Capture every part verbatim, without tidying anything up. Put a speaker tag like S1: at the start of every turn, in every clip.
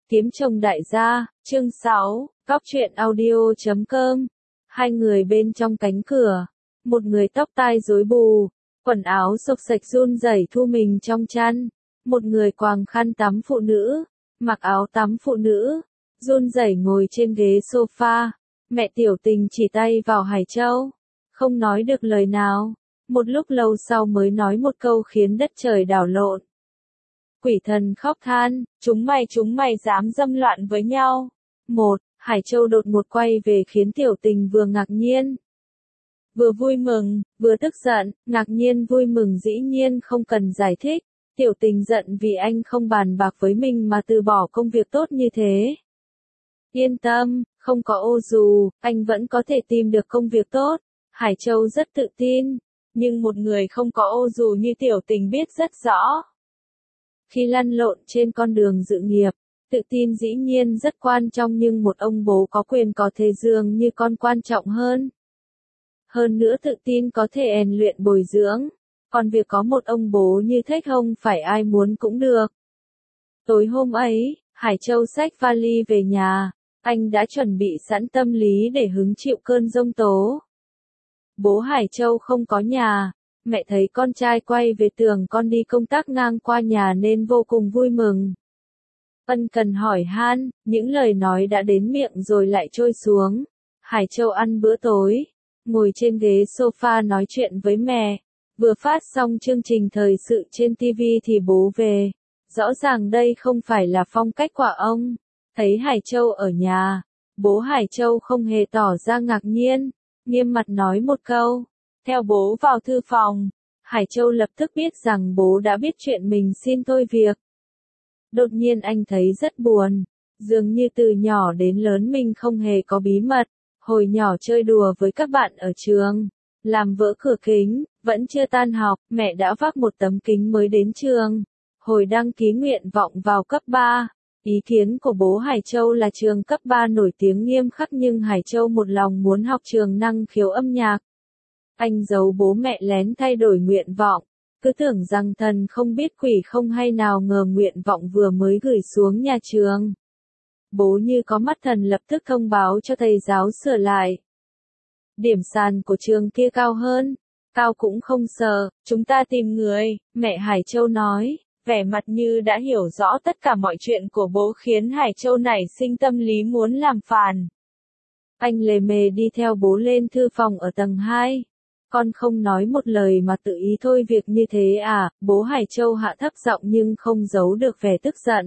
S1: Kiếm chồng đại gia, chương sáu, góc truyện audio chấm com. Hai người bên trong cánh cửa, một người tóc tai rối bù, quần áo xộc xệch run rẩy thu mình trong chăn, một người quàng khăn tắm phụ nữ, mặc áo tắm phụ nữ, run rẩy ngồi trên ghế sofa. Mẹ Tiểu Tình chỉ tay vào Hải Châu, không nói được lời nào, một lúc lâu sau mới nói một câu khiến đất trời đảo lộn. Quỷ thần khóc than, chúng mày chúng mày dám dâm loạn với nhau. Một, Hải Châu đột ngột quay về khiến Tiểu Tình vừa ngạc nhiên, vừa vui mừng, vừa tức giận. Ngạc nhiên vui mừng dĩ nhiên không cần giải thích, Tiểu Tình giận vì anh không bàn bạc với mình mà từ bỏ công việc tốt như thế. Yên tâm, không có ô dù, anh vẫn có thể tìm được công việc tốt. Hải Châu rất tự tin, nhưng một người không có ô dù như Tiểu Tình biết rất rõ. Khi lăn lộn trên con đường sự nghiệp, tự tin dĩ nhiên rất quan trọng, nhưng một ông bố có quyền có thế dường như con quan trọng hơn. Hơn nữa tự tin có thể rèn luyện bồi dưỡng, còn việc có một ông bố như thế không phải ai muốn cũng được. Tối hôm ấy, Hải Châu xách vali về nhà, anh đã chuẩn bị sẵn tâm lý để hứng chịu cơn giông tố. Bố Hải Châu không có nhà. Mẹ thấy con trai quay về tưởng con đi công tác ngang qua nhà nên vô cùng vui mừng. Ân cần hỏi han, những lời nói đã đến miệng rồi lại trôi xuống. Hải Châu ăn bữa tối, ngồi trên ghế sofa nói chuyện với mẹ. Vừa phát xong chương trình thời sự trên ti vi thì bố về. Rõ ràng đây không phải là phong cách của ông. Thấy Hải Châu ở nhà, bố Hải Châu không hề tỏ ra ngạc nhiên, nghiêm mặt nói một câu. Theo bố vào thư phòng, Hải Châu lập tức biết rằng bố đã biết chuyện mình xin thôi việc. Đột nhiên anh thấy rất buồn, dường như từ nhỏ đến lớn mình không hề có bí mật. Hồi nhỏ chơi đùa với các bạn ở trường, làm vỡ cửa kính, vẫn chưa tan học, mẹ đã vác một tấm kính mới đến trường. Hồi đăng ký nguyện vọng vào cấp ba, ý kiến của bố Hải Châu là trường cấp ba nổi tiếng nghiêm khắc, nhưng Hải Châu một lòng muốn học trường năng khiếu âm nhạc. Anh giấu bố mẹ lén thay đổi nguyện vọng, cứ tưởng rằng thần không biết quỷ không hay, nào ngờ nguyện vọng vừa mới gửi xuống nhà trường, bố như có mắt thần lập tức thông báo cho thầy giáo sửa lại. Điểm sàn của trường kia cao hơn, cao cũng không sợ, chúng ta tìm người, mẹ Hải Châu nói, vẻ mặt như đã hiểu rõ tất cả mọi chuyện của bố, khiến Hải Châu nảy sinh tâm lý muốn làm phản. Anh lề mề đi theo bố lên thư phòng ở tầng hai. Con không nói một lời mà tự ý thôi việc như thế à? Bố Hải Châu hạ thấp giọng nhưng không giấu được vẻ tức giận.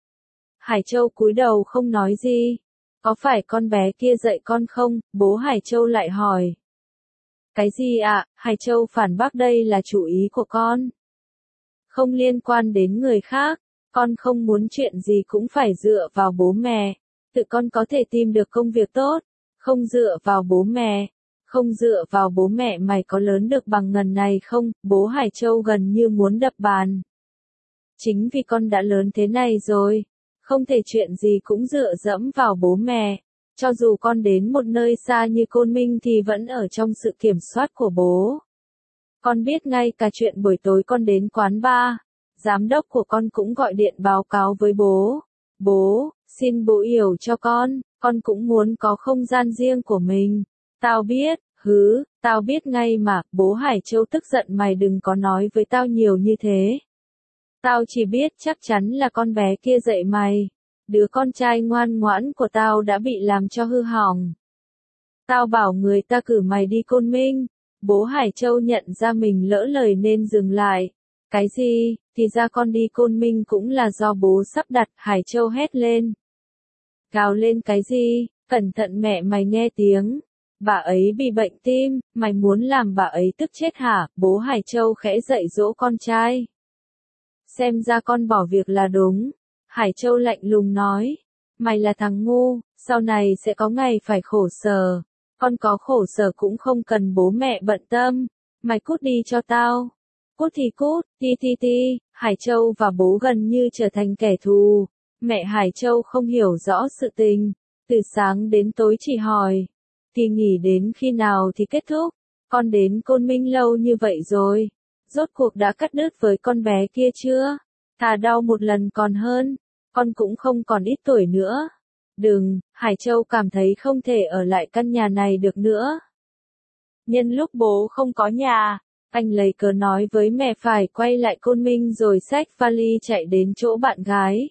S1: Hải Châu cúi đầu không nói gì. Có phải con bé kia dạy con không? Bố Hải Châu lại hỏi. Cái gì ạ? À? Hải Châu phản bác, đây là chủ ý của con. Không liên quan đến người khác. Con không muốn chuyện gì cũng phải dựa vào bố mẹ. Tự con có thể tìm được công việc tốt. Không dựa vào bố mẹ. Không dựa vào bố mẹ mày có lớn được bằng ngần này không? Bố Hải Châu gần như muốn đập bàn. Chính vì con đã lớn thế này rồi, không thể chuyện gì cũng dựa dẫm vào bố mẹ. Cho dù con đến một nơi xa như Côn Minh thì vẫn ở trong sự kiểm soát của bố. Con biết ngay cả chuyện buổi tối con đến quán bar, giám đốc của con cũng gọi điện báo cáo với bố. Bố, xin bố hiểu cho con, con cũng muốn có không gian riêng của mình. Tao biết, hứ, tao biết ngay mà. Bố Hải Châu tức giận, mày đừng có nói với tao nhiều như thế. Tao chỉ biết chắc chắn là con bé kia dạy mày. Đứa con trai ngoan ngoãn của tao đã bị làm cho hư hỏng. Tao bảo người ta cử mày đi Côn Minh. Bố Hải Châu nhận ra mình lỡ lời nên dừng lại. Cái gì? Thì ra con đi Côn Minh cũng là do bố sắp đặt. Hải Châu hét lên. Gào lên cái gì? Cẩn thận mẹ mày nghe tiếng. Bà ấy bị bệnh tim, mày muốn làm bà ấy tức chết hả? Bố Hải Châu khẽ dạy dỗ con trai. Xem ra con bỏ việc là đúng. Hải Châu lạnh lùng nói. Mày là thằng ngu, sau này sẽ có ngày phải khổ sở. Con có khổ sở cũng không cần bố mẹ bận tâm. Mày cút đi cho tao. Cút thì cút, ti ti ti. Hải Châu và bố gần như trở thành kẻ thù. Mẹ Hải Châu không hiểu rõ sự tình. Từ sáng đến tối chỉ hỏi. Kỳ nghỉ đến khi nào thì kết thúc? Con đến Côn Minh lâu như vậy rồi. Rốt cuộc đã cắt đứt với con bé kia chưa? Thà đau một lần còn hơn. con cũng không còn ít tuổi nữa. Đừng, Hải Châu cảm thấy không thể ở lại căn nhà này được nữa. Nhân lúc bố không có nhà, anh lấy cớ nói với mẹ phải quay lại Côn Minh rồi xách vali chạy đến chỗ bạn gái.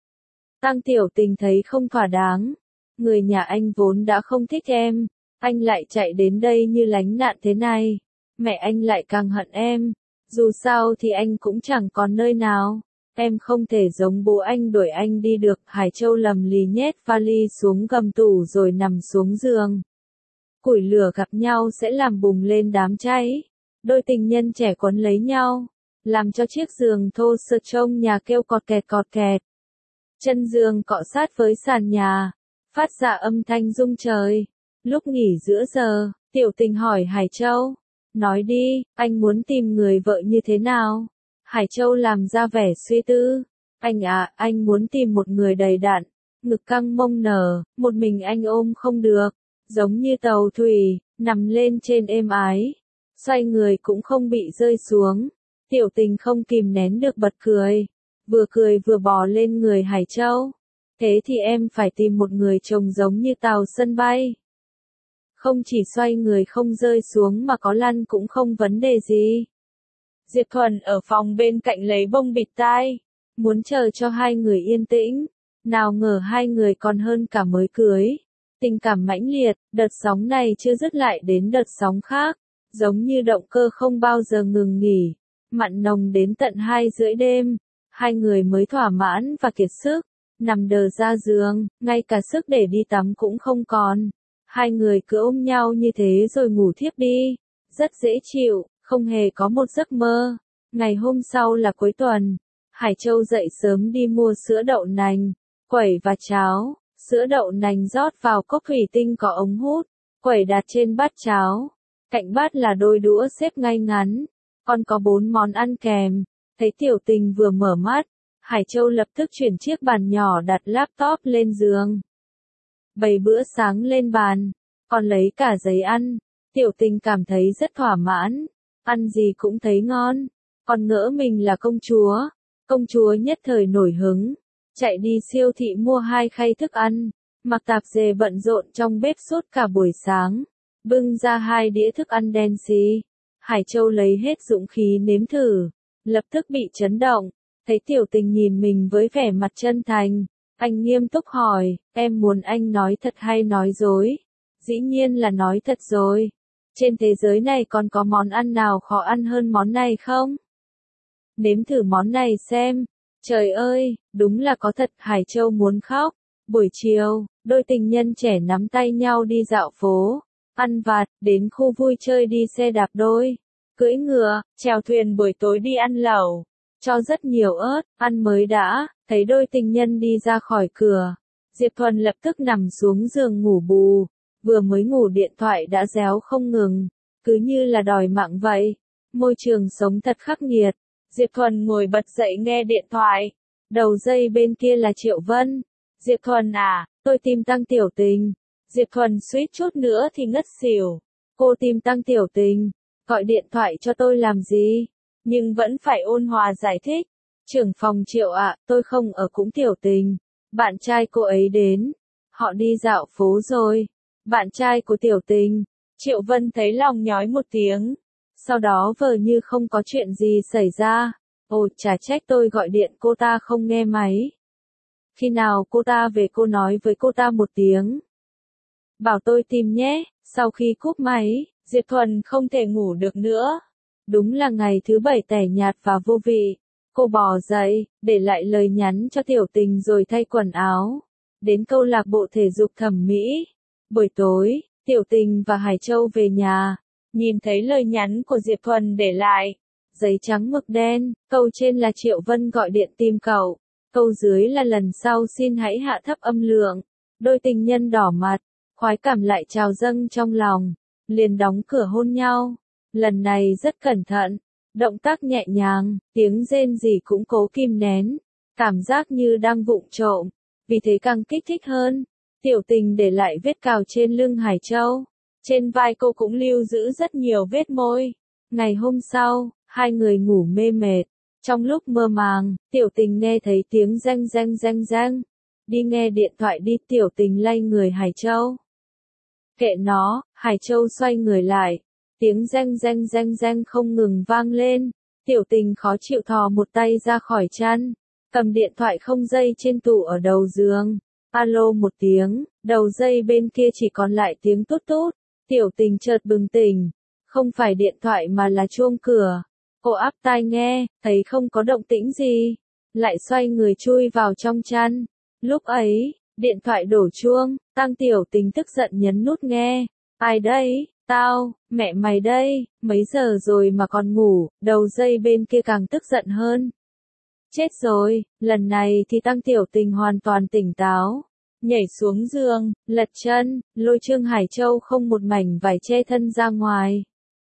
S1: Tăng Tiểu Tình thấy không thỏa đáng. Người nhà anh vốn đã không thích em, anh lại chạy đến đây như lánh nạn thế này. Mẹ anh lại càng hận em. Dù sao thì anh cũng chẳng còn nơi nào. Em không thể giống bố anh đuổi anh đi được. Hải Châu lầm lì nhét vali xuống gầm tủ rồi nằm xuống giường. Củi lửa gặp nhau sẽ làm bùng lên đám cháy. Đôi tình nhân trẻ quấn lấy nhau, làm cho chiếc giường thô sơ trong nhà kêu cọt kẹt cọt kẹt. Chân giường cọ sát với sàn nhà, phát ra âm thanh rung trời. Lúc nghỉ giữa giờ, Tiểu Tình hỏi Hải Châu, nói đi, anh muốn tìm người vợ như thế nào? Hải Châu làm ra vẻ suy tư. Anh à, anh muốn tìm một người đầy đặn, ngực căng mông nở, một mình anh ôm không được, giống như tàu thủy, nằm lên trên êm ái, xoay người cũng không bị rơi xuống. Tiểu Tình không kìm nén được bật cười, vừa cười vừa bò lên người Hải Châu. Thế thì em phải tìm một người chồng giống như tàu sân bay. Không chỉ xoay người không rơi xuống mà có lăn cũng không vấn đề gì. Diệp Thuần ở phòng bên cạnh lấy bông bịt tai, muốn chờ cho hai người yên tĩnh. Nào ngờ hai người còn hơn cả mới cưới. Tình cảm mãnh liệt, đợt sóng này chưa dứt lại đến đợt sóng khác, giống như động cơ không bao giờ ngừng nghỉ, mặn nồng đến tận hai rưỡi đêm, hai người mới thỏa mãn và kiệt sức, nằm đờ ra giường, ngay cả sức để đi tắm cũng không còn. Hai người cứ ôm nhau như thế rồi ngủ thiếp đi, rất dễ chịu, không hề có một giấc mơ. Ngày hôm sau là cuối tuần, Hải Châu dậy sớm đi mua sữa đậu nành, quẩy và cháo. Sữa đậu nành rót vào cốc thủy tinh có ống hút, quẩy đặt trên bát cháo. Cạnh bát là đôi đũa xếp ngay ngắn, còn có bốn món ăn kèm. Thấy Tiểu Tình vừa mở mắt, Hải Châu lập tức chuyển chiếc bàn nhỏ đặt laptop lên giường. Bày bữa sáng lên bàn, còn lấy cả giấy ăn. Tiểu Tình cảm thấy rất thỏa mãn, ăn gì cũng thấy ngon, còn ngỡ mình là công chúa. Công chúa nhất thời nổi hứng, chạy đi siêu thị mua hai khay thức ăn, mặc tạp dề bận rộn trong bếp suốt cả buổi sáng, bưng ra hai đĩa thức ăn đen xì. Hải Châu lấy hết dũng khí nếm thử, lập tức bị chấn động, thấy Tiểu Tình nhìn mình với vẻ mặt chân thành, anh nghiêm túc hỏi, em muốn anh nói thật hay nói dối? Dĩ nhiên là nói thật rồi. Trên thế giới này còn có món ăn nào khó ăn hơn món này không? Nếm thử món này xem. Trời ơi, đúng là có thật. Hải Châu muốn khóc. Buổi chiều, đôi tình nhân trẻ nắm tay nhau đi dạo phố, ăn vặt, đến khu vui chơi đi xe đạp đôi, cưỡi ngựa, chèo thuyền, buổi tối đi ăn lẩu, cho rất nhiều ớt, ăn mới đã. Thấy đôi tình nhân đi ra khỏi cửa, Diệp Thuần lập tức nằm xuống giường ngủ bù, vừa mới ngủ điện thoại đã réo không ngừng, cứ như là đòi mạng vậy. Môi trường sống thật khắc nghiệt. Diệp Thuần ngồi bật dậy nghe điện thoại. Đầu dây bên kia là Triệu Vân. Diệp Thuần à, tôi tìm Tăng Tiểu Tình. Diệp Thuần suýt chút nữa thì ngất xỉu. Cô tìm Tăng Tiểu Tình, gọi điện thoại cho tôi làm gì? Nhưng vẫn phải ôn hòa giải thích. Trưởng phòng Triệu ạ, tôi không ở cũng Tiểu Tình. Bạn trai cô ấy đến. Họ đi dạo phố rồi. Bạn trai của Tiểu Tình. Triệu Vân thấy lòng nhói một tiếng. Sau đó vờ như không có chuyện gì xảy ra. Ồ, chả trách tôi gọi điện cô ta không nghe máy. Khi nào cô ta về cô nói với cô ta một tiếng. Bảo tôi tìm nhé. Sau khi cúp máy, Diệp Thuần không thể ngủ được nữa. Đúng là ngày thứ bảy tẻ nhạt và vô vị. Cô bò dậy, để lại lời nhắn cho Tiểu Tình rồi thay quần áo. Đến câu lạc bộ thể dục thẩm mỹ. Buổi tối, Tiểu Tình và Hải Châu về nhà. Nhìn thấy lời nhắn của Diệp Thuần để lại. Giấy trắng mực đen, câu trên là Triệu Vân gọi điện tìm cậu. Câu dưới là lần sau xin hãy hạ thấp âm lượng. Đôi tình nhân đỏ mặt, khoái cảm lại trào dâng trong lòng. Liền đóng cửa hôn nhau. Lần này rất cẩn thận. Động tác nhẹ nhàng, tiếng rên rỉ cũng cố kìm nén. Cảm giác như đang vụng trộm. Vì thế càng kích thích hơn. Tiểu Tình để lại vết cào trên lưng Hải Châu. Trên vai cô cũng lưu giữ rất nhiều vết môi. Ngày hôm sau, hai người ngủ mê mệt. Trong lúc mơ màng, Tiểu Tình nghe thấy tiếng reng reng reng reng. Đi nghe điện thoại đi, Tiểu Tình lay người Hải Châu. Kệ nó, Hải Châu xoay người lại. Tiếng reng reng reng reng không ngừng vang lên. Tiểu Tình khó chịu thò một tay ra khỏi chăn. Cầm điện thoại không dây trên tủ ở đầu giường. Alo một tiếng, đầu dây bên kia chỉ còn lại tiếng tút tút. Tiểu Tình chợt bừng tỉnh. Không phải điện thoại mà là chuông cửa. Cô áp tai nghe, thấy không có động tĩnh gì. Lại xoay người chui vào trong chăn. Lúc ấy, điện thoại đổ chuông, Tăng Tiểu Tình tức giận nhấn nút nghe. Ai đây? Tao, mẹ mày đây, mấy giờ rồi mà còn ngủ, đầu dây bên kia càng tức giận hơn. Chết rồi, lần này thì Tăng Tiểu Tình hoàn toàn tỉnh táo. Nhảy xuống giường, lật chân, lôi Trương Hải Châu không một mảnh vải che thân ra ngoài.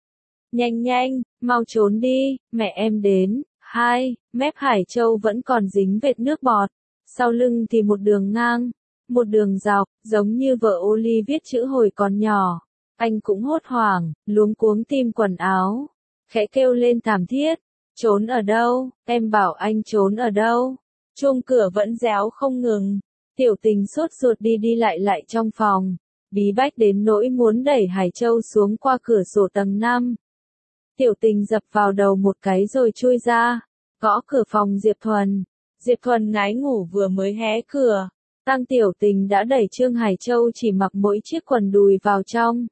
S1: Nhanh nhanh, mau trốn đi, mẹ em đến. Hai, mép Hải Châu vẫn còn dính vệt nước bọt. Sau lưng thì một đường ngang, một đường dọc, giống như vợ Oli viết chữ hồi còn nhỏ. Anh cũng hốt hoảng, luống cuống tìm quần áo. Khẽ kêu lên thảm thiết. Trốn ở đâu, em bảo anh trốn ở đâu. Chuông cửa vẫn réo không ngừng. Tiểu Tình sốt ruột đi đi lại lại trong phòng. Bí bách đến nỗi muốn đẩy Hải Châu xuống qua cửa sổ tầng năm. Tiểu Tình dập vào đầu một cái rồi chui ra. Gõ cửa phòng Diệp Thuần. Diệp Thuần ngái ngủ vừa mới hé cửa. Tăng Tiểu Tình đã đẩy Trương Hải Châu chỉ mặc mỗi chiếc quần đùi vào trong.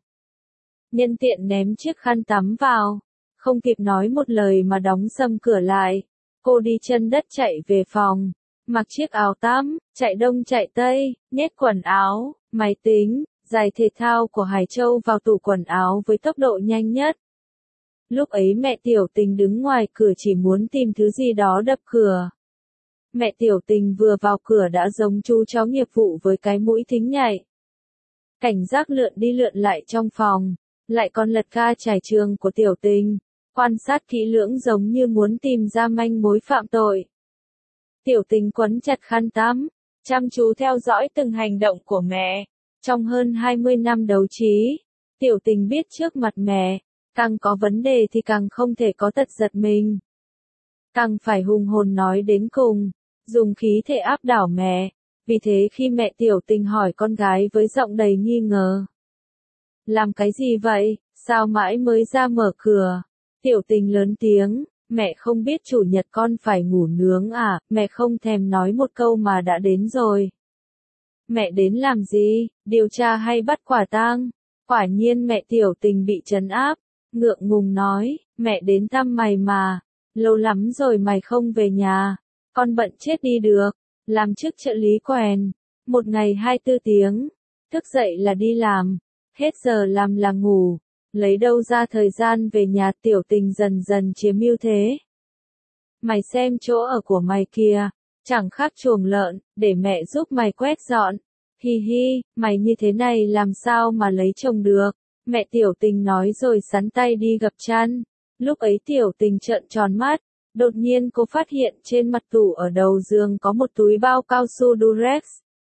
S1: Nhân tiện ném chiếc khăn tắm vào. Không kịp nói một lời mà đóng sầm cửa lại. Cô đi chân đất chạy về phòng. Mặc chiếc áo tắm, chạy đông chạy tây, nhét quần áo, máy tính, giày thể thao của Hải Châu vào tủ quần áo với tốc độ nhanh nhất. Lúc ấy mẹ Tiểu Tình đứng ngoài cửa chỉ muốn tìm thứ gì đó đập cửa. Mẹ Tiểu Tình vừa vào cửa đã giống chú chó nghiệp vụ với cái mũi thính nhạy. Cảnh giác lượn đi lượn lại trong phòng, lại còn lật ca trải trường của Tiểu Tình, quan sát kỹ lưỡng giống như muốn tìm ra manh mối phạm tội. Tiểu Tình quấn chặt khăn tắm, chăm chú theo dõi từng hành động của mẹ. Trong hơn hai mươi năm đấu trí, Tiểu Tình biết trước mặt mẹ, càng có vấn đề thì càng không thể có tật giật mình. Càng phải hùng hồn nói đến cùng, dùng khí thể áp đảo mẹ. Vì thế khi mẹ Tiểu Tình hỏi con gái với giọng đầy nghi ngờ. Làm cái gì vậy, sao mãi mới ra mở cửa? Tiểu Tình lớn tiếng, mẹ không biết chủ nhật con phải ngủ nướng à, mẹ không thèm nói một câu mà đã đến rồi. Mẹ đến làm gì, điều tra hay bắt quả tang? Quả nhiên mẹ Tiểu Tình bị trấn áp, ngượng ngùng nói, mẹ đến thăm mày mà, lâu lắm rồi mày không về nhà, con bận chết đi được, làm chức trợ lý quèn, một ngày hai mươi bốn tiếng, thức dậy là đi làm, hết giờ làm là ngủ, lấy đâu ra thời gian về nhà. Tiểu Tình dần dần chiếm ưu thế. Mày xem chỗ ở của mày kìa, chẳng khác chuồng lợn, để mẹ giúp mày quét dọn. Hi hi, mày như thế này làm sao mà lấy chồng được, mẹ Tiểu Tình nói rồi sắn tay đi gập chăn. Lúc ấy Tiểu Tình trợn tròn mắt, đột nhiên cô phát hiện trên mặt tủ ở đầu giường có một túi bao cao su Durex.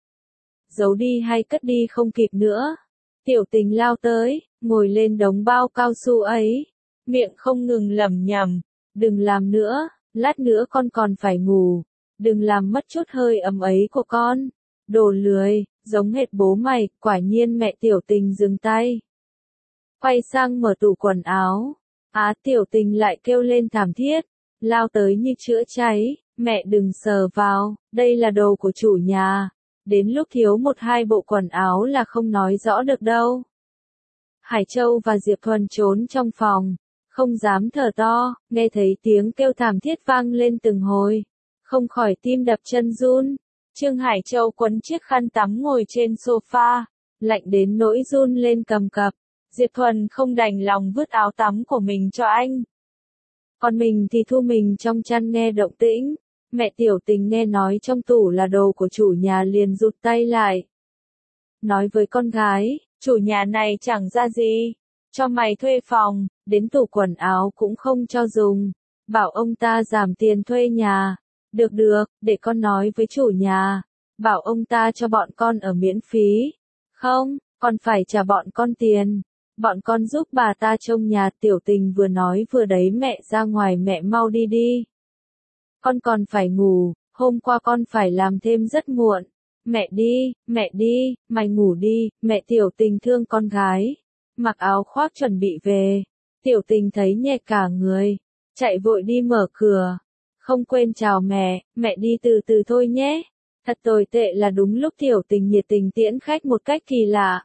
S1: Giấu đi hay cất đi không kịp nữa. Tiểu Tình lao tới, ngồi lên đống bao cao su ấy, miệng không ngừng lẩm nhẩm, đừng làm nữa, lát nữa con còn phải ngủ, đừng làm mất chút hơi ấm ấy của con, đồ lười, giống hệt bố mày. Quả nhiên mẹ Tiểu Tình dừng tay, quay sang mở tủ quần áo. Á, Tiểu Tình lại kêu lên thảm thiết, lao tới như chữa cháy, mẹ đừng sờ vào, đây là đồ của chủ nhà, đến lúc thiếu một hai bộ quần áo là không nói rõ được đâu. Hải Châu và Diệp Thuần trốn trong phòng, không dám thở to, nghe thấy tiếng kêu thảm thiết vang lên từng hồi, không khỏi tim đập chân run. Trương Hải Châu quấn chiếc khăn tắm ngồi trên sofa, lạnh đến nỗi run lên cầm cập. Diệp Thuần không đành lòng vứt áo tắm của mình cho anh. Còn mình thì thu mình trong chăn nghe động tĩnh. Mẹ Tiểu Tình nghe nói trong tủ là đồ của chủ nhà liền rụt tay lại. Nói với con gái, chủ nhà này chẳng ra gì, cho mày thuê phòng, đến tủ quần áo cũng không cho dùng. Bảo ông ta giảm tiền thuê nhà. Được được, để con nói với chủ nhà. Bảo ông ta cho bọn con ở miễn phí. Không, con phải trả bọn con tiền. Bọn con giúp bà ta trông nhà. Tiểu Tình vừa nói vừa đẩy mẹ ra ngoài, mẹ mau đi đi. con còn phải ngủ, hôm qua con phải làm thêm rất muộn. Mẹ đi, mẹ đi, mày ngủ đi, mẹ Tiểu Tình thương con gái. Mặc áo khoác chuẩn bị về. Tiểu Tình thấy nhẹ cả người, chạy vội đi mở cửa. Không quên chào mẹ, mẹ đi từ từ thôi nhé. Thật tồi tệ là đúng lúc Tiểu Tình nhiệt tình tiễn khách một cách kỳ lạ.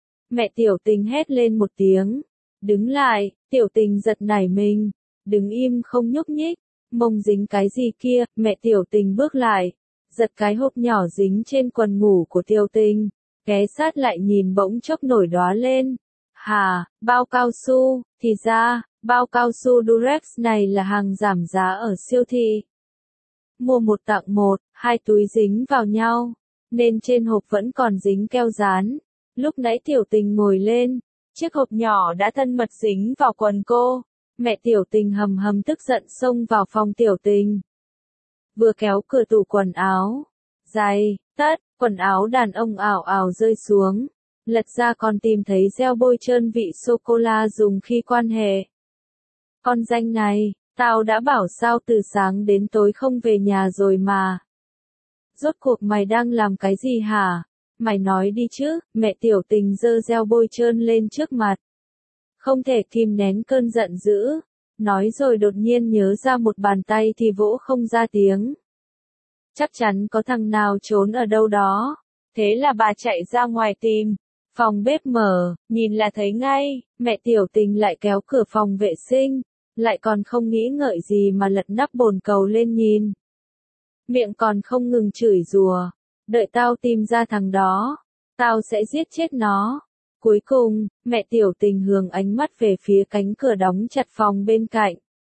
S1: Mẹ Tiểu Tình hét lên một tiếng. Đứng lại, Tiểu Tình giật nảy mình. Đứng im không nhúc nhích. Mông dính cái gì kia, mẹ Tiểu Tình bước lại. Giật cái hộp nhỏ dính trên quần ngủ của Tiểu Tình. Ghé sát lại nhìn bỗng chốc nổi đóa lên. Hà, bao cao su, thì ra, bao cao su Durex này là hàng giảm giá ở siêu thị. Mua một tặng một, hai túi dính vào nhau, nên trên hộp vẫn còn dính keo dán. Lúc nãy Tiểu Tình ngồi lên, chiếc hộp nhỏ đã thân mật dính vào quần cô. Mẹ Tiểu Tình hầm hầm tức giận xông vào phòng Tiểu Tình. Vừa kéo cửa tủ quần áo, giày, tất, quần áo đàn ông ảo ảo rơi xuống. Lật ra còn tìm thấy gel bôi trơn vị sô-cô-la dùng khi quan hệ. Con danh này, tao đã bảo sao từ sáng đến tối không về nhà rồi mà. Rốt cuộc mày đang làm cái gì hả? Mày nói đi chứ, mẹ Tiểu Tình giơ gel bôi trơn lên trước mặt. Không thể kìm nén cơn giận dữ. Nói rồi đột nhiên nhớ ra một bàn tay thì vỗ không ra tiếng. Chắc chắn có thằng nào trốn ở đâu đó. Thế là bà chạy ra ngoài tìm. Phòng bếp mở, nhìn là thấy ngay, mẹ Tiểu Tình lại kéo cửa phòng vệ sinh, lại còn không nghĩ ngợi gì mà lật nắp bồn cầu lên nhìn. Miệng còn không ngừng chửi rủa, đợi tao tìm ra thằng đó, tao sẽ giết chết nó. Cuối cùng, mẹ Tiểu Tình hướng ánh mắt về phía cánh cửa đóng chặt phòng bên cạnh.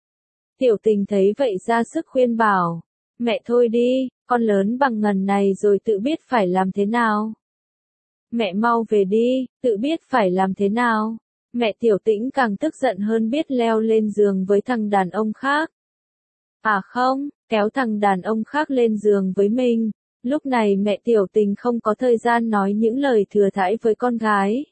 S1: Tiểu Tình thấy vậy ra sức khuyên bảo, mẹ thôi đi, con lớn bằng ngần này rồi tự biết phải làm thế nào. Mẹ mau về đi, tự biết phải làm thế nào. Mẹ Tiểu Tĩnh càng tức giận hơn biết leo lên giường với thằng đàn ông khác. À không, kéo thằng đàn ông khác lên giường với mình. Lúc này mẹ Tiểu Tình không có thời gian nói những lời thừa thãi với con gái.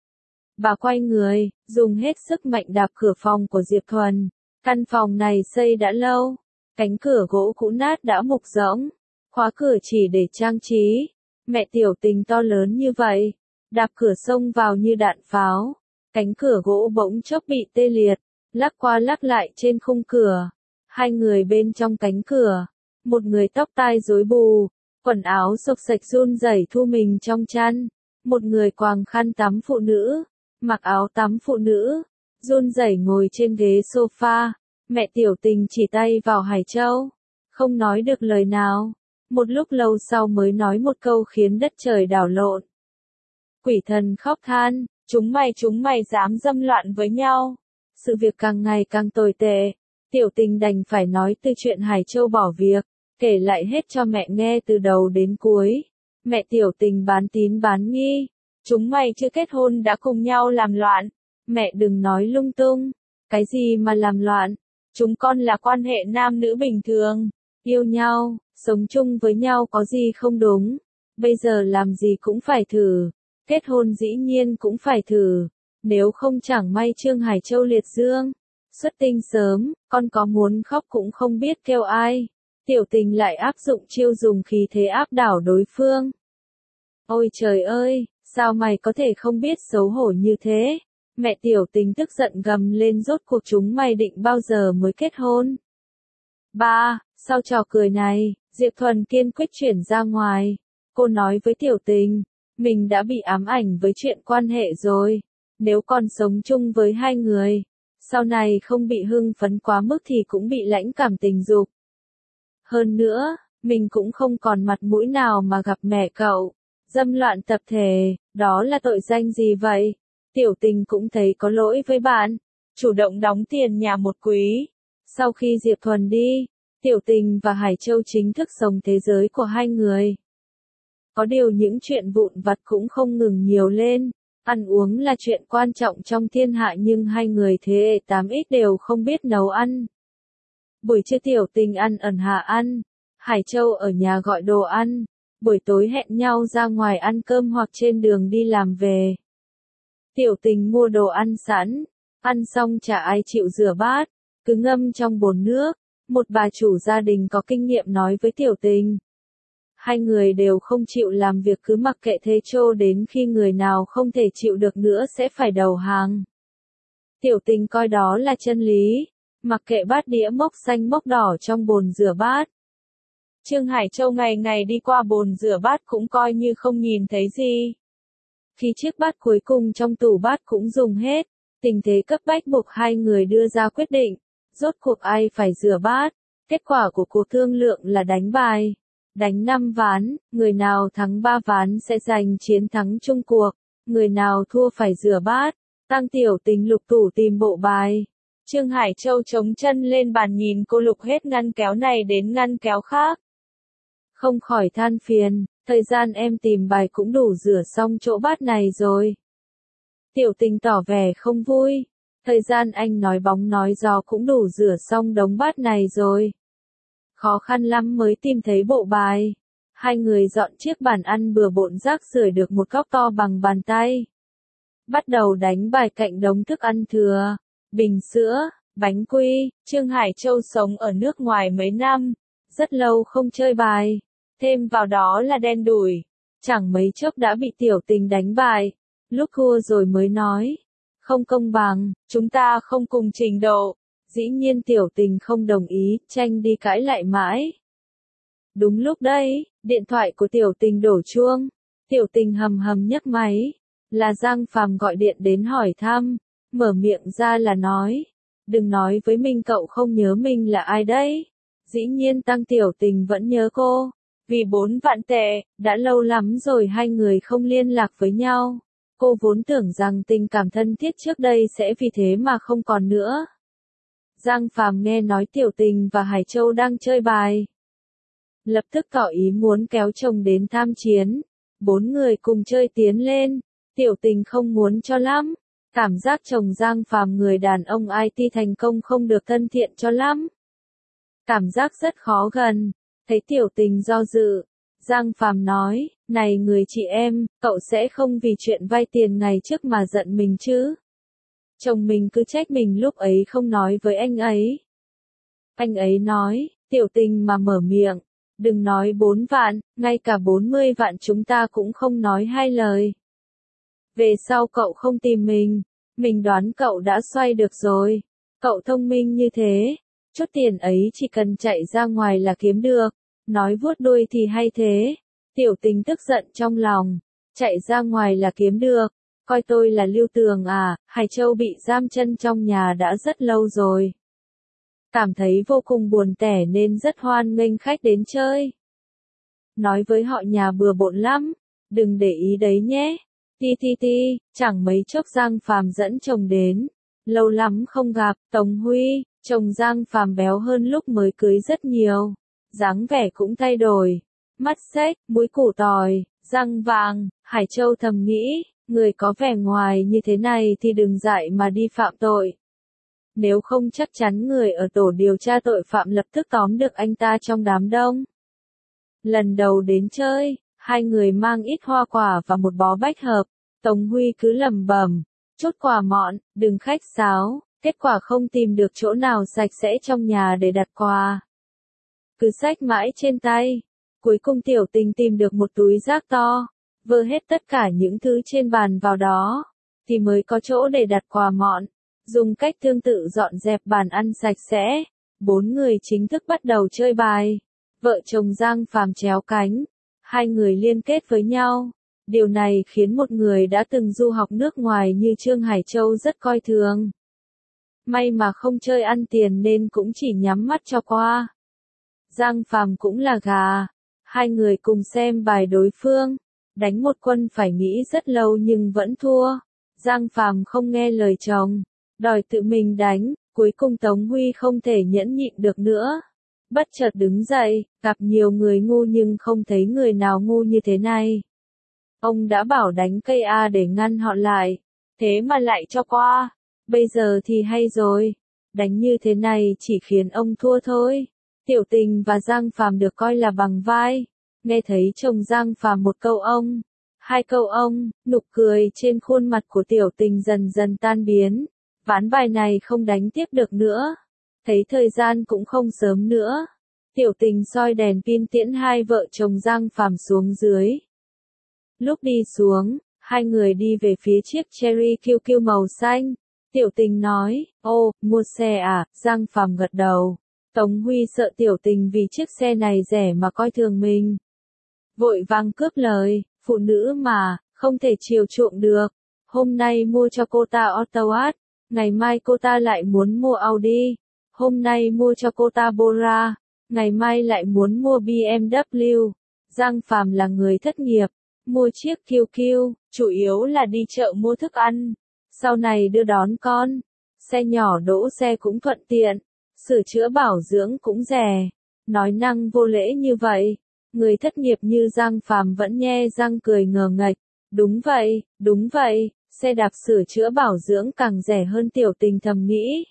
S1: Bà quay người, dùng hết sức mạnh đạp cửa phòng của Diệp Thuần. Căn phòng này xây đã lâu. Cánh cửa gỗ cũ nát đã mục rỗng. Khóa cửa chỉ để trang trí. Mẹ Tiểu Tình to lớn như vậy, đạp cửa xông vào như đạn pháo. Cánh cửa gỗ bỗng chốc bị tê liệt, lắc qua lắc lại trên khung cửa. Hai người bên trong cánh cửa, một người tóc tai rối bù, quần áo xộc xệch run rẩy thu mình trong chăn, một người quàng khăn tắm phụ nữ, mặc áo tắm phụ nữ, run rẩy ngồi trên ghế sofa. Mẹ Tiểu Tình chỉ tay vào Hải Châu, không nói được lời nào. Một lúc lâu sau mới nói một câu khiến đất trời đảo lộn. Quỷ thần khóc than, chúng mày chúng mày dám dâm loạn với nhau. Sự việc càng ngày càng tồi tệ. Tiểu Tình đành phải nói từ chuyện Hải Châu bỏ việc, kể lại hết cho mẹ nghe từ đầu đến cuối. Mẹ Tiểu Tình bán tín bán nghi. Chúng mày chưa kết hôn đã cùng nhau làm loạn. Mẹ đừng nói lung tung. Cái gì mà làm loạn? Chúng con là quan hệ nam nữ bình thường. Yêu nhau, sống chung với nhau có gì không đúng. Bây giờ làm gì cũng phải thử. Kết hôn dĩ nhiên cũng phải thử. Nếu không chẳng may Trương Hải Châu liệt dương. Xuất tinh sớm, con có muốn khóc cũng không biết kêu ai. Tiểu Tình lại áp dụng chiêu dùng khí thế áp đảo đối phương. Ôi trời ơi, sao mày có thể không biết xấu hổ như thế? Mẹ Tiểu Tình tức giận gầm lên, rốt cuộc chúng mày định bao giờ mới kết hôn? Ba, sau trò cười này, Diệp Thuần kiên quyết chuyển ra ngoài. Cô nói với Tiểu Tình, mình đã bị ám ảnh với chuyện quan hệ rồi. Nếu còn sống chung với hai người, sau này không bị hưng phấn quá mức thì cũng bị lãnh cảm tình dục. Hơn nữa, mình cũng không còn mặt mũi nào mà gặp mẹ cậu. Dâm loạn tập thể, đó là tội danh gì vậy? Tiểu Tình cũng thấy có lỗi với bạn, chủ động đóng tiền nhà một quý. Sau khi Diệp Thuần đi, Tiểu Tình và Hải Châu chính thức sống thế giới của hai người. Có điều những chuyện vụn vặt cũng không ngừng nhiều lên. Ăn uống là chuyện quan trọng trong thiên hạ nhưng hai người thế hệ tám ích đều không biết nấu ăn. Buổi trưa Tiểu Tình ăn ẩn hạ ăn, Hải Châu ở nhà gọi đồ ăn, buổi tối hẹn nhau ra ngoài ăn cơm hoặc trên đường đi làm về. Tiểu Tình mua đồ ăn sẵn, ăn xong chả ai chịu rửa bát, cứ ngâm trong bồn nước, một bà chủ gia đình có kinh nghiệm nói với Tiểu Tình. Hai người đều không chịu làm việc cứ mặc kệ thế cho đến khi người nào không thể chịu được nữa sẽ phải đầu hàng. Tiểu Tình coi đó là chân lý, mặc kệ bát đĩa mốc xanh mốc đỏ trong bồn rửa bát. Trương Hải Châu ngày ngày đi qua bồn rửa bát cũng coi như không nhìn thấy gì. Khi chiếc bát cuối cùng trong tủ bát cũng dùng hết, tình thế cấp bách buộc hai người đưa ra quyết định, rốt cuộc ai phải rửa bát. Kết quả của cuộc thương lượng là đánh bài. Đánh năm ván, người nào thắng ba ván sẽ giành chiến thắng chung cuộc, người nào thua phải rửa bát. Tăng Tiểu Tình lục tủ tìm bộ bài. Trương Hải Châu chống chân lên bàn nhìn cô lục hết ngăn kéo này đến ngăn kéo khác. Không khỏi than phiền, thời gian em tìm bài cũng đủ rửa xong chỗ bát này rồi. Tiểu Tình tỏ vẻ không vui, thời gian anh nói bóng nói gió cũng đủ rửa xong đống bát này rồi. Khó khăn lắm mới tìm thấy bộ bài. Hai người dọn chiếc bàn ăn bừa bộn rác rưởi được một góc to bằng bàn tay. Bắt đầu đánh bài cạnh đống thức ăn thừa, bình sữa, bánh quy. Trương Hải Châu sống ở nước ngoài mấy năm, rất lâu không chơi bài. Thêm vào đó là đen đủi, chẳng mấy chốc đã bị Tiểu Tình đánh bại. Lúc thua rồi mới nói, không công bằng, chúng ta không cùng trình độ. Dĩ nhiên Tiểu Tình không đồng ý, tranh đi cãi lại mãi. Đúng lúc đấy, điện thoại của Tiểu Tình đổ chuông. Tiểu Tình hầm hầm nhấc máy, là Giang Phàm gọi điện đến hỏi thăm, mở miệng ra là nói, đừng nói với mình cậu không nhớ mình là ai đấy. Dĩ nhiên Tăng Tiểu Tình vẫn nhớ cô, vì bốn vạn tệ, đã lâu lắm rồi hai người không liên lạc với nhau. Cô vốn tưởng rằng tình cảm thân thiết trước đây sẽ vì thế mà không còn nữa. Giang Phàm nghe nói Tiểu Tình và Hải Châu đang chơi bài, lập tức tỏ ý muốn kéo chồng đến tham chiến. Bốn người cùng chơi tiến lên, Tiểu Tình không muốn cho lắm, cảm giác chồng Giang Phàm người đàn ông i tê thành công không được thân thiện cho lắm. Cảm giác rất khó gần, thấy Tiểu Tình do dự, Giang Phàm nói, này người chị em, cậu sẽ không vì chuyện vay tiền ngày trước mà giận mình chứ? Chồng mình cứ trách mình lúc ấy không nói với anh ấy. Anh ấy nói, Tiểu Tình mà mở miệng, đừng nói bốn vạn, ngay cả bốn mươi vạn chúng ta cũng không nói hai lời. Về sau cậu không tìm mình, mình đoán cậu đã xoay được rồi. Cậu thông minh như thế, chút tiền ấy chỉ cần chạy ra ngoài là kiếm được. Nói vuốt đuôi thì hay thế. Tiểu Tình tức giận trong lòng, chạy ra ngoài là kiếm được. Coi tôi là Lưu Tường à? Hải Châu bị giam chân trong nhà đã rất lâu rồi. Cảm thấy vô cùng buồn tẻ nên rất hoan nghênh khách đến chơi. Nói với họ nhà bừa bộn lắm, đừng để ý đấy nhé. Ti ti ti, chẳng mấy chốc Giang Phàm dẫn chồng đến. Lâu lắm không gặp, Tống Huy, chồng Giang Phàm béo hơn lúc mới cưới rất nhiều. Dáng vẻ cũng thay đổi. Mắt xếch, mũi củ tỏi, răng vàng. Hải Châu thầm nghĩ, người có vẻ ngoài như thế này thì đừng dại mà đi phạm tội. Nếu không chắc chắn người ở tổ điều tra tội phạm lập tức tóm được anh ta trong đám đông. Lần đầu đến chơi, hai người mang ít hoa quả và một bó bách hợp. Tống Huy cứ lẩm bẩm, chốt quà mọn, đừng khách sáo. Kết quả không tìm được chỗ nào sạch sẽ trong nhà để đặt quà. Cứ xách mãi trên tay. Cuối cùng Tiểu Tình tìm được một túi rác to, vơ hết tất cả những thứ trên bàn vào đó, thì mới có chỗ để đặt quà mọn. Dùng cách tương tự dọn dẹp bàn ăn sạch sẽ, bốn người chính thức bắt đầu chơi bài. Vợ chồng Giang Phàm chéo cánh, hai người liên kết với nhau. Điều này khiến một người đã từng du học nước ngoài như Trương Hải Châu rất coi thường. May mà không chơi ăn tiền nên cũng chỉ nhắm mắt cho qua. Giang Phàm cũng là gà. Hai người cùng xem bài đối phương. Đánh một quân phải nghĩ rất lâu nhưng vẫn thua. Giang Phàm không nghe lời chồng, đòi tự mình đánh. Cuối cùng Tống Huy không thể nhẫn nhịn được nữa. Bất chợt đứng dậy, gặp nhiều người ngu nhưng không thấy người nào ngu như thế này. Ông đã bảo đánh cây A để ngăn họ lại. Thế mà lại cho qua. Bây giờ thì hay rồi. Đánh như thế này chỉ khiến ông thua thôi. Tiểu Tình và Giang Phàm được coi là bằng vai. Nghe thấy chồng Giang Phàm một câu ông, hai câu ông, nụ cười trên khuôn mặt của Tiểu Tình dần dần tan biến. Ván bài này không đánh tiếp được nữa. Thấy thời gian cũng không sớm nữa. Tiểu Tình soi đèn pin tiễn hai vợ chồng Giang Phàm xuống dưới. Lúc đi xuống, hai người đi về phía chiếc Cherry kiu kiu màu xanh. Tiểu Tình nói, ô, mua xe à, Giang Phàm gật đầu. Tống Huy sợ Tiểu Tình vì chiếc xe này rẻ mà coi thường mình. Vội vàng cướp lời, phụ nữ mà, không thể chiều chuộng được. Hôm nay mua cho cô ta Autoat, ngày mai cô ta lại muốn mua Audi. Hôm nay mua cho cô ta Bora, ngày mai lại muốn mua bê em vê. Giang Phàm là người thất nghiệp, mua chiếc kiu kiu, chủ yếu là đi chợ mua thức ăn. Sau này đưa đón con, xe nhỏ đỗ xe cũng thuận tiện, sửa chữa bảo dưỡng cũng rẻ. Nói năng vô lễ như vậy, người thất nghiệp như Giang Phàm vẫn nhe răng cười ngờ nghệch. Đúng vậy, đúng vậy, xe đạp sửa chữa bảo dưỡng càng rẻ hơn. Tiểu Tình thầm nghĩ.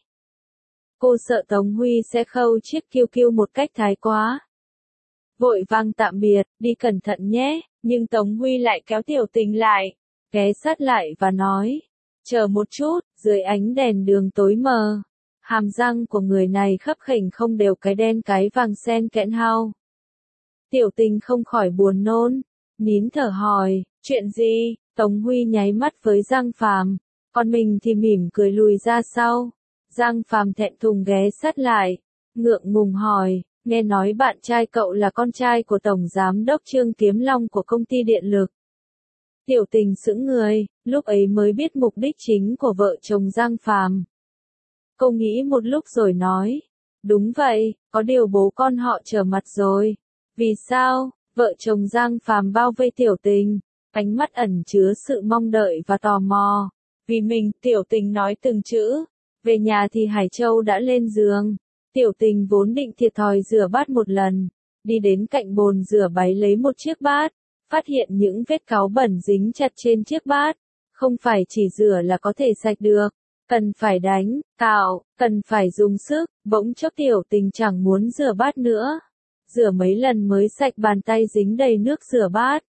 S1: Cô sợ Tống Huy sẽ khâu chiếc kiu kiu một cách thái quá. Vội vàng tạm biệt, đi cẩn thận nhé, nhưng Tống Huy lại kéo Tiểu Tình lại, ghé sát lại và nói, chờ một chút, dưới ánh đèn đường tối mờ. Hàm răng của người này khấp khểnh không đều, cái đen cái vàng xen kẽn hao. Tiểu Tình không khỏi buồn nôn, nín thở hỏi, chuyện gì? Tống Huy nháy mắt với Giang Phàm, còn mình thì mỉm cười lùi ra sau. Giang Phàm thẹn thùng ghé sát lại, ngượng ngùng hỏi, nghe nói bạn trai cậu là con trai của Tổng Giám đốc Trương Kiếm Long của công ty điện lực. Tiểu Tình sững người, lúc ấy mới biết mục đích chính của vợ chồng Giang Phàm. Cô nghĩ một lúc rồi nói, đúng vậy, có điều bố con họ trở mặt rồi. Vì sao? Vợ chồng Giang Phàm bao vây Tiểu Tình, ánh mắt ẩn chứa sự mong đợi và tò mò. Vì mình, Tiểu Tình nói từng chữ. Về nhà thì Hải Châu đã lên giường. Tiểu Tình vốn định thiệt thòi rửa bát một lần, đi đến cạnh bồn rửa báy lấy một chiếc bát, phát hiện những vết cáu bẩn dính chặt trên chiếc bát. Không phải chỉ rửa là có thể sạch được, cần phải đánh, cạo, cần phải dùng sức. Bỗng chốc Tiểu Tình chẳng muốn rửa bát nữa. Rửa mấy lần mới sạch, bàn tay dính đầy nước rửa bát.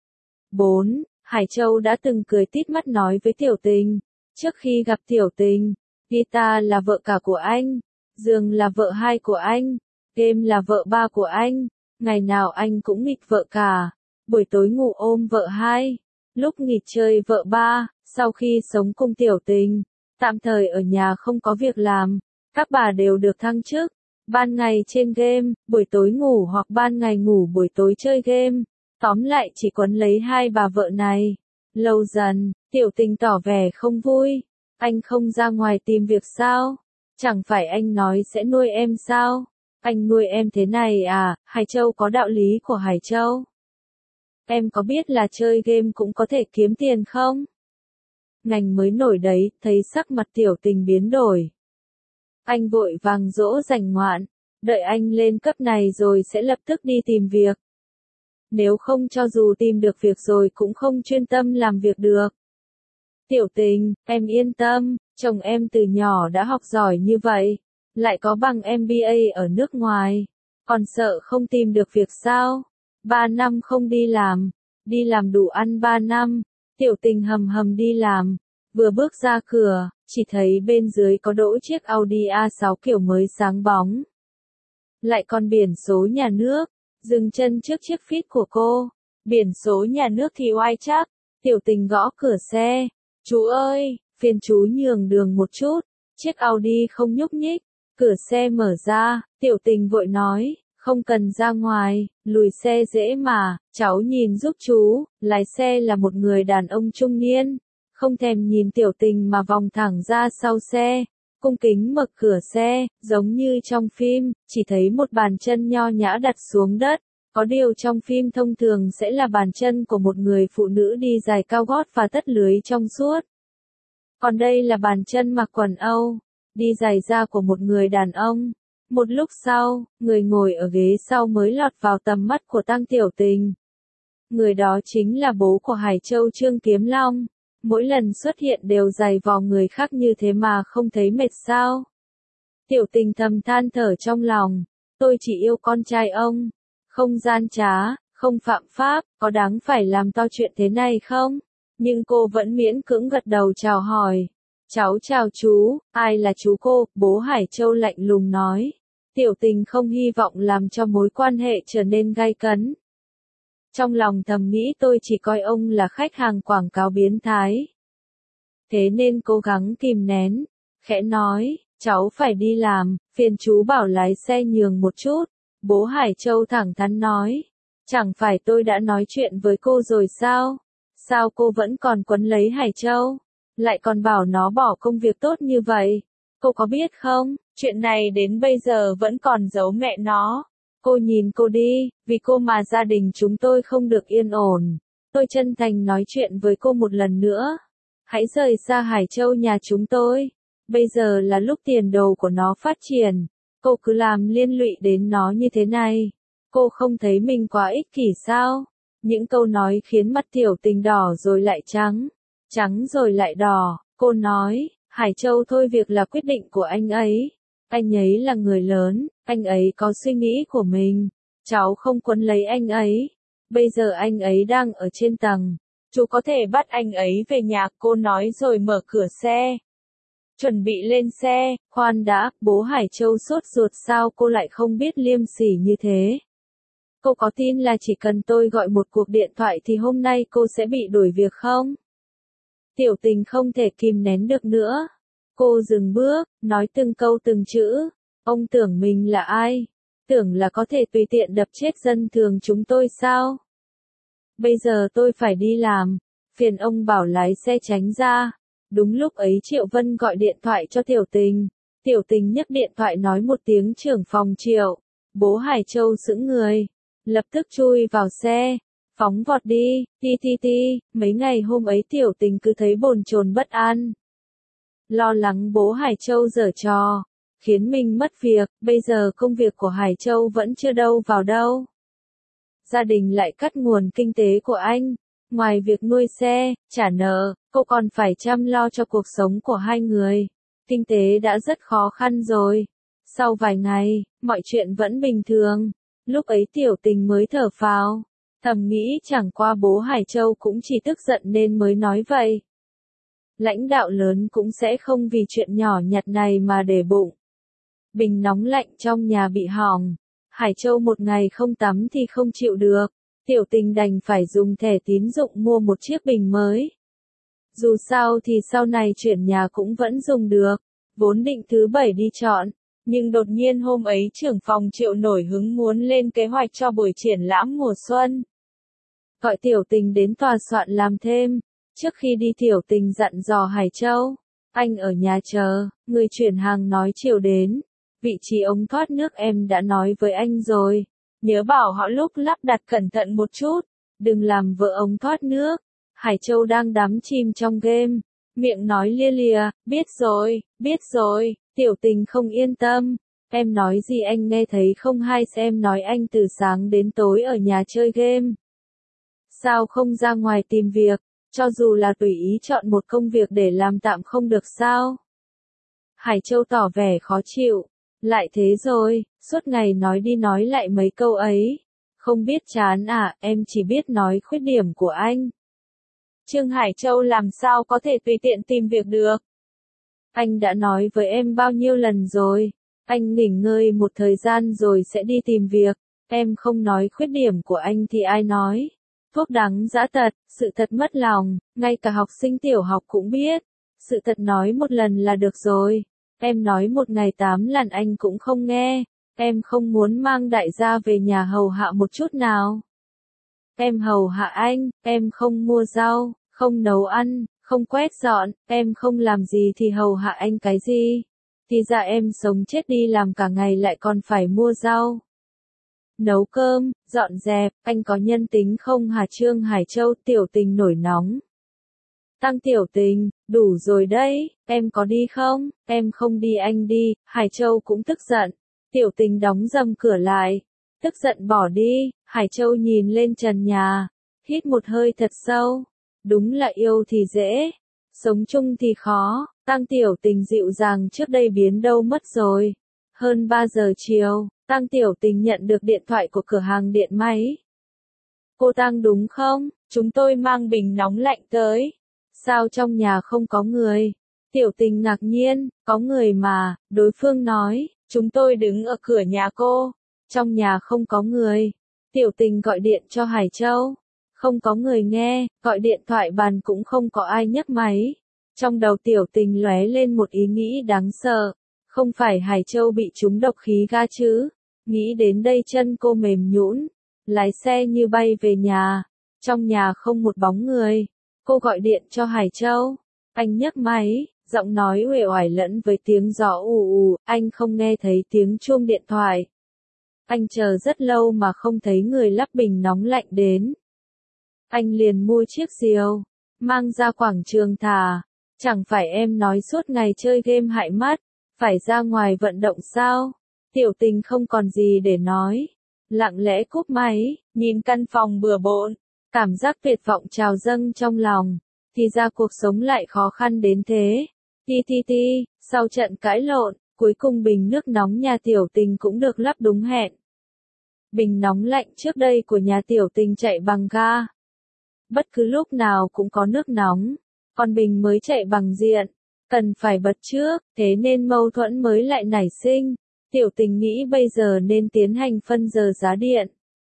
S1: bốn. Hải Châu đã từng cười tít mắt nói với Tiểu Tình, trước khi gặp Tiểu Tình, guitar là vợ cả của anh, giường là vợ hai của anh, game là vợ ba của anh, ngày nào anh cũng nghịch vợ cả, buổi tối ngủ ôm vợ hai, lúc nghịch chơi vợ ba. Sau khi sống cùng Tiểu Tình, tạm thời ở nhà không có việc làm, các bà đều được thăng chức, ban ngày trên game, buổi tối ngủ hoặc ban ngày ngủ buổi tối chơi game, tóm lại chỉ quấn lấy hai bà vợ này. Lâu dần, Tiểu Tình tỏ vẻ không vui. Anh không ra ngoài tìm việc sao? Chẳng phải anh nói sẽ nuôi em sao? Anh nuôi em thế này à? Hải Châu có đạo lý của Hải Châu. Em có biết là chơi game cũng có thể kiếm tiền không? Ngành mới nổi đấy, thấy sắc mặt Tiểu Tình biến đổi. Anh vội vàng dỗ dành ngoạn, đợi anh lên cấp này rồi sẽ lập tức đi tìm việc. Nếu không cho dù tìm được việc rồi cũng không chuyên tâm làm việc được. Tiểu Tình, em yên tâm, chồng em từ nhỏ đã học giỏi như vậy, lại có bằng em bê a ở nước ngoài, còn sợ không tìm được việc sao? Ba năm không đi làm, đi làm đủ ăn ba năm. Tiểu Tình hầm hầm đi làm, vừa bước ra cửa, chỉ thấy bên dưới có đỗ chiếc Audi a sáu kiểu mới sáng bóng. Lại còn biển số nhà nước, dừng chân trước chiếc Fit của cô. Biển số nhà nước thì oai chắc. Tiểu Tình gõ cửa xe. Chú ơi, phiền chú nhường đường một chút. Chiếc Audi không nhúc nhích. Cửa xe mở ra, Tiểu Tình vội nói, không cần ra ngoài, lùi xe dễ mà, cháu nhìn giúp chú. Lái xe là một người đàn ông trung niên, không thèm nhìn Tiểu Tình mà vòng thẳng ra sau xe, cung kính mở cửa xe, giống như trong phim, chỉ thấy một bàn chân nho nhã đặt xuống đất. Có điều trong phim thông thường sẽ là bàn chân của một người phụ nữ đi giày cao gót và tất lưới trong suốt. Còn đây là bàn chân mặc quần Âu, đi giày da của một người đàn ông. Một lúc sau, người ngồi ở ghế sau mới lọt vào tầm mắt của Tăng Tiểu Tình. Người đó chính là bố của Hải Châu, Trương Kiếm Long. Mỗi lần xuất hiện đều giày vò người khác như thế mà không thấy mệt sao? Tiểu Tình thầm than thở trong lòng, tôi chỉ yêu con trai ông, không gian trá, không phạm pháp, có đáng phải làm to chuyện thế này không? Nhưng cô vẫn miễn cưỡng gật đầu chào hỏi. Cháu chào chú, ai là chú cô? Bố Hải Châu lạnh lùng nói. Tiểu Tình không hy vọng làm cho mối quan hệ trở nên gay cấn. Trong lòng thầm nghĩ tôi chỉ coi ông là khách hàng quảng cáo biến thái. Thế nên cố gắng kìm nén, khẽ nói, cháu phải đi làm, phiền chú bảo lái xe nhường một chút. Bố Hải Châu thẳng thắn nói, chẳng phải tôi đã nói chuyện với cô rồi sao? Sao cô vẫn còn quấn lấy Hải Châu? Lại còn bảo nó bỏ công việc tốt như vậy? Cô có biết không, chuyện này đến bây giờ vẫn còn giấu mẹ nó. Cô nhìn cô đi, vì cô mà gia đình chúng tôi không được yên ổn. Tôi chân thành nói chuyện với cô một lần nữa. Hãy rời xa Hải Châu nhà chúng tôi. Bây giờ là lúc tiền đồ của nó phát triển. Cô cứ làm liên lụy đến nó như thế này. Cô không thấy mình quá ích kỷ sao? Những câu nói khiến mắt Tiểu Tình đỏ rồi lại trắng. Trắng rồi lại đỏ. Cô nói, Hải Châu thôi việc là quyết định của anh ấy. Anh ấy là người lớn, anh ấy có suy nghĩ của mình. Cháu không quấn lấy anh ấy. Bây giờ anh ấy đang ở trên tầng. Chú có thể bắt anh ấy về nhà, cô nói rồi mở cửa xe. Chuẩn bị lên xe, khoan đã, bố Hải Châu sốt ruột sao cô lại không biết liêm sỉ như thế. Cô có tin là chỉ cần tôi gọi một cuộc điện thoại thì hôm nay cô sẽ bị đuổi việc không? Tiểu Tình không thể kìm nén được nữa. Cô dừng bước, nói từng câu từng chữ. Ông tưởng mình là ai? Tưởng là có thể tùy tiện đập chết dân thường chúng tôi sao? Bây giờ tôi phải đi làm. Phiền ông bảo lái xe tránh ra. Đúng lúc ấy Triệu Vân gọi điện thoại cho Tiểu Tình. Tiểu Tình nhấc điện thoại nói một tiếng trưởng phòng Triệu. Bố Hải Châu sững người. Lập tức chui vào xe. Phóng vọt đi, ti ti ti. Mấy ngày hôm ấy Tiểu Tình cứ thấy bồn chồn bất an. Lo lắng bố Hải Châu giở trò. Khiến mình mất việc. Bây giờ công việc của Hải Châu vẫn chưa đâu vào đâu. Gia đình lại cắt nguồn kinh tế của anh. Ngoài việc nuôi xe, trả nợ, cô còn phải chăm lo cho cuộc sống của hai người. Kinh tế đã rất khó khăn rồi. Sau vài ngày, mọi chuyện vẫn bình thường. Lúc ấy Tiểu Tình mới thở phào. Thầm nghĩ chẳng qua bố Hải Châu cũng chỉ tức giận nên mới nói vậy. Lãnh đạo lớn cũng sẽ không vì chuyện nhỏ nhặt này mà để bụng. Bình nóng lạnh trong nhà bị hỏng. Hải Châu một ngày không tắm thì không chịu được. Tiểu Tình đành phải dùng thẻ tín dụng mua một chiếc bình mới. Dù sao thì sau này chuyển nhà cũng vẫn dùng được. Vốn định thứ bảy đi chọn. Nhưng đột nhiên hôm ấy trưởng phòng Triệu nổi hứng muốn lên kế hoạch cho buổi triển lãm mùa xuân. Gọi Tiểu Tình đến tòa soạn làm thêm. Trước khi đi Tiểu Tình dặn dò Hải Châu. Anh ở nhà chờ, người chuyển hàng nói chiều đến. Vị trí ống thoát nước em đã nói với anh rồi. Nhớ bảo họ lúc lắp đặt cẩn thận một chút. Đừng làm vỡ ống thoát nước. Hải Châu đang đắm chìm trong game. Miệng nói lia lìa, biết rồi, biết rồi. Tiểu Tình không yên tâm. Em nói gì anh nghe thấy không hay, em nói anh từ sáng đến tối ở nhà chơi game. Sao không ra ngoài tìm việc, cho dù là tùy ý chọn một công việc để làm tạm không được sao? Hải Châu tỏ vẻ khó chịu. Lại thế rồi, suốt ngày nói đi nói lại mấy câu ấy. Không biết chán à, em chỉ biết nói khuyết điểm của anh. Trương Hải Châu làm sao có thể tùy tiện tìm việc được? Anh đã nói với em bao nhiêu lần rồi. Anh nghỉ ngơi một thời gian rồi sẽ đi tìm việc. Em không nói khuyết điểm của anh thì ai nói? Thuốc đắng dã tật, sự thật mất lòng, ngay cả học sinh tiểu học cũng biết. Sự thật nói một lần là được rồi. Em nói một ngày tám lần anh cũng không nghe. Em không muốn mang đại gia về nhà hầu hạ một chút nào. Em hầu hạ anh, em không mua rau, không nấu ăn, không quét dọn, em không làm gì thì hầu hạ anh cái gì. Thì ra em sống chết đi làm cả ngày lại còn phải mua rau. Nấu cơm, dọn dẹp, anh có nhân tính không hả? Trương Hải Châu. Tiểu Tình nổi nóng. Tăng Tiểu Tình, đủ rồi đấy, em có đi không? Em không đi anh đi. Hải Châu cũng tức giận. Tiểu Tình đóng dầm cửa lại. Tức giận bỏ đi. Hải Châu nhìn lên trần nhà. Hít một hơi thật sâu. Đúng là yêu thì dễ. Sống chung thì khó. Tăng Tiểu Tình dịu dàng trước đây biến đâu mất rồi. Hơn ba giờ chiều, Tăng Tiểu Tình nhận được điện thoại của cửa hàng điện máy. Cô Tăng đúng không? Chúng tôi mang bình nóng lạnh tới. Sao trong nhà không có người? Tiểu Tình ngạc nhiên, có người mà, đối phương nói, chúng tôi đứng ở cửa nhà cô, trong nhà không có người. Tiểu Tình gọi điện cho Hải Châu, không có người nghe, gọi điện thoại bàn cũng không có ai nhấc máy. Trong đầu Tiểu Tình lóe lên một ý nghĩ đáng sợ, không phải Hải Châu bị trúng độc khí ga chứ? Nghĩ đến đây chân cô mềm nhũn, lái xe như bay về nhà. Trong nhà không một bóng người, cô gọi điện cho Hải Châu, anh nhấc máy, giọng nói uể oải lẫn với tiếng gió ù ù, anh không nghe thấy tiếng chuông điện thoại. Anh chờ rất lâu mà không thấy người lắp bình nóng lạnh đến. Anh liền mua chiếc diều, mang ra quảng trường thả. Chẳng phải em nói suốt ngày chơi game hại mắt, phải ra ngoài vận động sao? Tiểu Tình không còn gì để nói, lặng lẽ cúp máy, nhìn căn phòng bừa bộn, cảm giác tuyệt vọng trào dâng trong lòng. Thì ra cuộc sống lại khó khăn đến thế. Ti ti ti, sau trận cãi lộn, cuối cùng bình nước nóng nhà Tiểu Tình cũng được lắp đúng hẹn. Bình nóng lạnh trước đây của nhà Tiểu Tình chạy bằng ga. Bất cứ lúc nào cũng có nước nóng, còn bình mới chạy bằng điện, cần phải bật trước, thế nên mâu thuẫn mới lại nảy sinh. Tiểu Tình nghĩ bây giờ nên tiến hành phân giờ giá điện.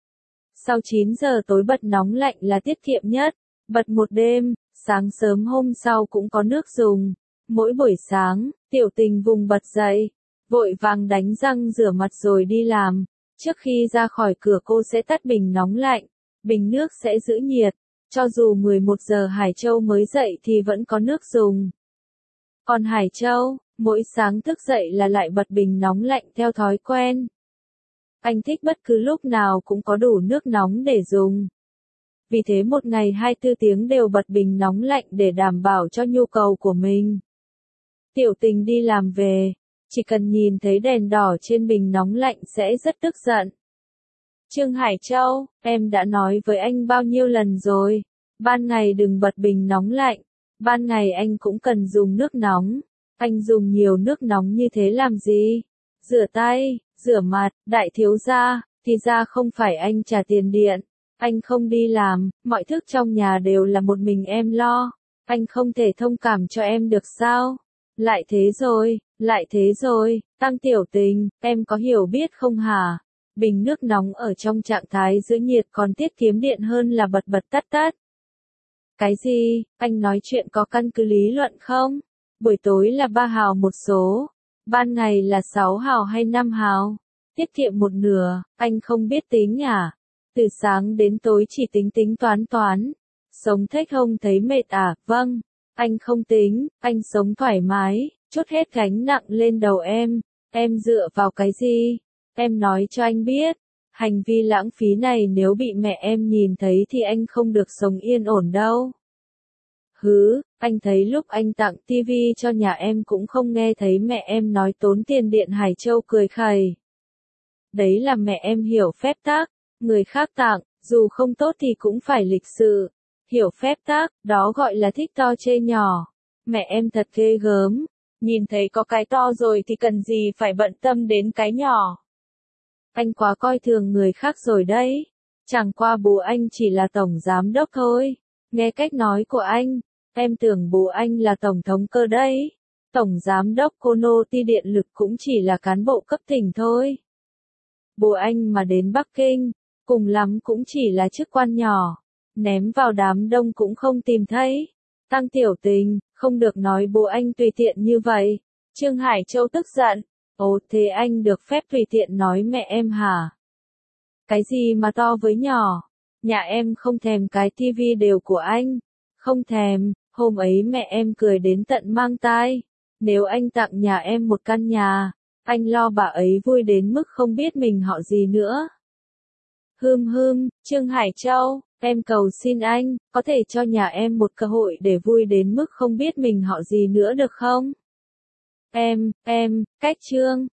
S1: Sau chín giờ tối bật nóng lạnh là tiết kiệm nhất, bật một đêm, sáng sớm hôm sau cũng có nước dùng. Mỗi buổi sáng, Tiểu Tình vùng bật dậy, vội vàng đánh răng rửa mặt rồi đi làm. Trước khi ra khỏi cửa cô sẽ tắt bình nóng lạnh, bình nước sẽ giữ nhiệt. Cho dù mười một giờ Hải Châu mới dậy thì vẫn có nước dùng. Còn Hải Châu, mỗi sáng thức dậy là lại bật bình nóng lạnh theo thói quen. Anh thích bất cứ lúc nào cũng có đủ nước nóng để dùng. Vì thế một ngày hai mươi bốn tiếng đều bật bình nóng lạnh để đảm bảo cho nhu cầu của mình. Tiểu Tình đi làm về, chỉ cần nhìn thấy đèn đỏ trên bình nóng lạnh sẽ rất tức giận. Trương Hải Châu, em đã nói với anh bao nhiêu lần rồi, ban ngày đừng bật bình nóng lạnh, ban ngày anh cũng cần dùng nước nóng, anh dùng nhiều nước nóng như thế làm gì? Rửa tay, rửa mặt, đại thiếu gia, thì ra không phải anh trả tiền điện, anh không đi làm, mọi thứ trong nhà đều là một mình em lo, anh không thể thông cảm cho em được sao? Lại thế rồi, lại thế rồi, Tăng Tiểu Tình, em có hiểu biết không hả? Bình nước nóng ở trong trạng thái giữ nhiệt còn tiết kiệm điện hơn là bật bật tắt tắt. Cái gì, anh nói chuyện có căn cứ lý luận không? Buổi tối là ba hào một số, ban ngày là sáu hào hay năm hào? Tiết kiệm một nửa, anh không biết tính à? Từ sáng đến tối chỉ tính tính toán toán. Sống thếch hông thấy mệt à? Vâng, anh không tính, anh sống thoải mái, trút hết gánh nặng lên đầu em. Em dựa vào cái gì? Em nói cho anh biết, hành vi lãng phí này nếu bị mẹ em nhìn thấy thì anh không được sống yên ổn đâu. Hứ, anh thấy lúc anh tặng tivi cho nhà em cũng không nghe thấy mẹ em nói tốn tiền điện. Hải Châu cười khẩy. Đấy là mẹ em hiểu phép tắc, người khác tặng, dù không tốt thì cũng phải lịch sự. Hiểu phép tắc, đó gọi là thích to chê nhỏ. Mẹ em thật ghê gớm, nhìn thấy có cái to rồi thì cần gì phải bận tâm đến cái nhỏ. Anh quá coi thường người khác rồi đấy. Chẳng qua bố anh chỉ là tổng giám đốc thôi. Nghe cách nói của anh, em tưởng bố anh là tổng thống cơ đấy. Tổng giám đốc Kono Ti Điện lực cũng chỉ là cán bộ cấp tỉnh thôi. Bố anh mà đến Bắc Kinh, cùng lắm cũng chỉ là chức quan nhỏ, ném vào đám đông cũng không tìm thấy. Tăng Tiểu Tình, không được nói bố anh tùy tiện như vậy. Trương Hải Châu tức giận. Ồ, thế anh được phép tùy tiện nói mẹ em hả? Cái gì mà to với nhỏ? Nhà em không thèm cái tivi đều của anh. Không thèm, hôm ấy mẹ em cười đến tận mang tai. Nếu anh tặng nhà em một căn nhà, anh lo bà ấy vui đến mức không biết mình họ gì nữa. Hưm hưm, Trương Hải Châu, em cầu xin anh, có thể cho nhà em một cơ hội để vui đến mức không biết mình họ gì nữa được không? Em, em, cách Trương,